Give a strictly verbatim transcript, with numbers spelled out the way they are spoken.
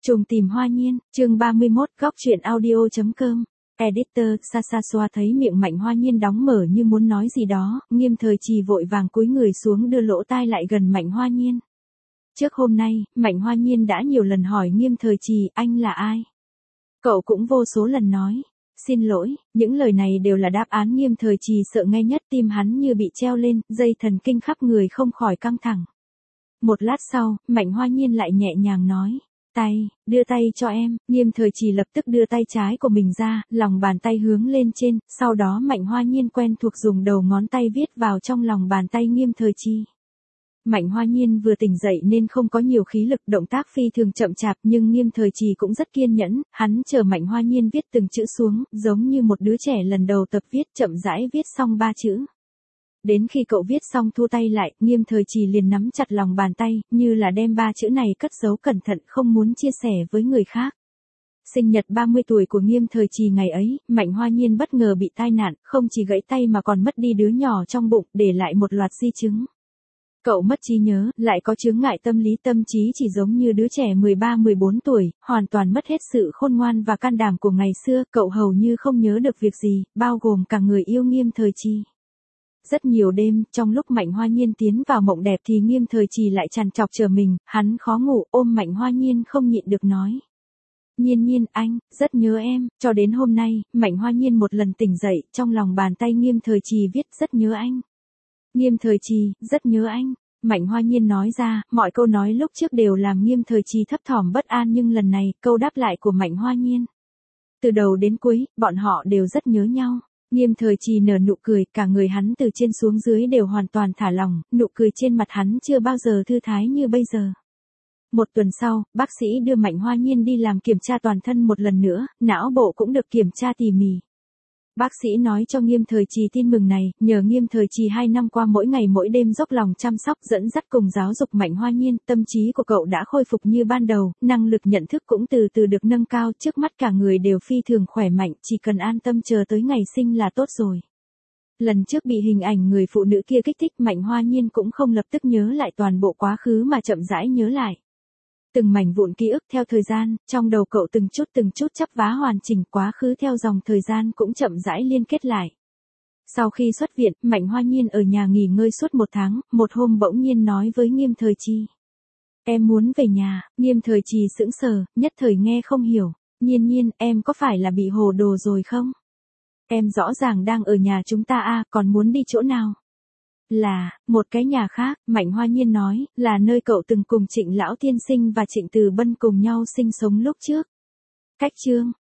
Trùng tìm hoa nhiên, chương ba mươi mốt, góc truyện audio.com. Editor, Sasasua thấy miệng Mạnh Hoa Nhiên đóng mở như muốn nói gì đó, Nghiêm Thời Trì vội vàng cúi người xuống đưa lỗ tai lại gần Mạnh Hoa Nhiên. Trước hôm nay, Mạnh Hoa Nhiên đã nhiều lần hỏi Nghiêm Thời Trì, anh là ai? Cậu cũng vô số lần nói, xin lỗi, những lời này đều là đáp án. Nghiêm Thời Trì sợ nghe nhất, tim hắn như bị treo lên, dây thần kinh khắp người không khỏi căng thẳng. Một lát sau, Mạnh Hoa Nhiên lại nhẹ nhàng nói. Tay, đưa tay cho em. Nghiêm Thời Trì lập tức đưa tay trái của mình ra, lòng bàn tay hướng lên trên, sau đó Mạnh Hoa Nhiên quen thuộc dùng đầu ngón tay viết vào trong lòng bàn tay Nghiêm Thời Trì. Mạnh Hoa Nhiên vừa tỉnh dậy nên không có nhiều khí lực, động tác phi thường chậm chạp, nhưng Nghiêm Thời Trì cũng rất kiên nhẫn, hắn chờ Mạnh Hoa Nhiên viết từng chữ xuống, giống như một đứa trẻ lần đầu tập viết, chậm rãi viết xong ba chữ. Đến khi cậu viết xong thu tay lại, Nghiêm Thời Trì liền nắm chặt lòng bàn tay, như là đem ba chữ này cất giấu cẩn thận, không muốn chia sẻ với người khác. Sinh nhật ba mươi tuổi của Nghiêm Thời Trì ngày ấy, Mạnh Hoa Nhiên bất ngờ bị tai nạn, không chỉ gãy tay mà còn mất đi đứa nhỏ trong bụng, để lại một loạt di chứng. Cậu mất trí nhớ, lại có chướng ngại tâm lý, tâm trí chỉ giống như đứa trẻ mười ba mười bốn tuổi, hoàn toàn mất hết sự khôn ngoan và can đảm của ngày xưa, cậu hầu như không nhớ được việc gì, bao gồm cả người yêu Nghiêm Thời Trì. Rất nhiều đêm, trong lúc Mạnh Hoa Nhiên tiến vào mộng đẹp thì Nghiêm Thời Trì lại trằn trọc chờ mình, hắn khó ngủ, ôm Mạnh Hoa Nhiên không nhịn được nói. Nhiên Nhiên, anh, rất nhớ em. Cho đến hôm nay, Mạnh Hoa Nhiên một lần tỉnh dậy, trong lòng bàn tay Nghiêm Thời Trì viết rất nhớ anh. Nghiêm Thời Trì, rất nhớ anh. Mạnh Hoa Nhiên nói ra, mọi câu nói lúc trước đều làm Nghiêm Thời Trì thấp thỏm bất an, nhưng lần này, câu đáp lại của Mạnh Hoa Nhiên. Từ đầu đến cuối, bọn họ đều rất nhớ nhau. Nghiêm Thời Trì nở nụ cười, cả người hắn từ trên xuống dưới đều hoàn toàn thả lỏng, nụ cười trên mặt hắn chưa bao giờ thư thái như bây giờ. Một tuần sau, bác sĩ đưa Mạnh Hoa Nhiên đi làm kiểm tra toàn thân một lần nữa, não bộ cũng được kiểm tra tỉ mỉ. Bác sĩ nói cho Nghiêm Thời Trì tin mừng này, nhờ Nghiêm Thời Trì hai năm qua mỗi ngày mỗi đêm dốc lòng chăm sóc dẫn dắt cùng giáo dục Mạnh Hoa Nhiên, tâm trí của cậu đã khôi phục như ban đầu, năng lực nhận thức cũng từ từ được nâng cao, trước mắt cả người đều phi thường khỏe mạnh, chỉ cần an tâm chờ tới ngày sinh là tốt rồi. Lần trước bị hình ảnh người phụ nữ kia kích thích, Mạnh Hoa Nhiên cũng không lập tức nhớ lại toàn bộ quá khứ mà chậm rãi nhớ lại. Từng mảnh vụn ký ức theo thời gian, trong đầu cậu từng chút từng chút chắp vá hoàn chỉnh, quá khứ theo dòng thời gian cũng chậm rãi liên kết lại. Sau khi xuất viện, Mạnh Hoa Nhiên ở nhà nghỉ ngơi suốt một tháng, một hôm bỗng nhiên nói với Nghiêm Thời Trì. Em muốn về nhà. Nghiêm Thời Trì sững sờ, nhất thời nghe không hiểu. Nhiên Nhiên, em có phải là bị hồ đồ rồi không? Em rõ ràng đang ở nhà chúng ta à, còn muốn đi chỗ nào? Là, một cái nhà khác. Mạnh Hoa Nhiên nói, là nơi cậu từng cùng Trịnh Lão Tiên Sinh và Trịnh Từ Bân cùng nhau sinh sống lúc trước. Cách chương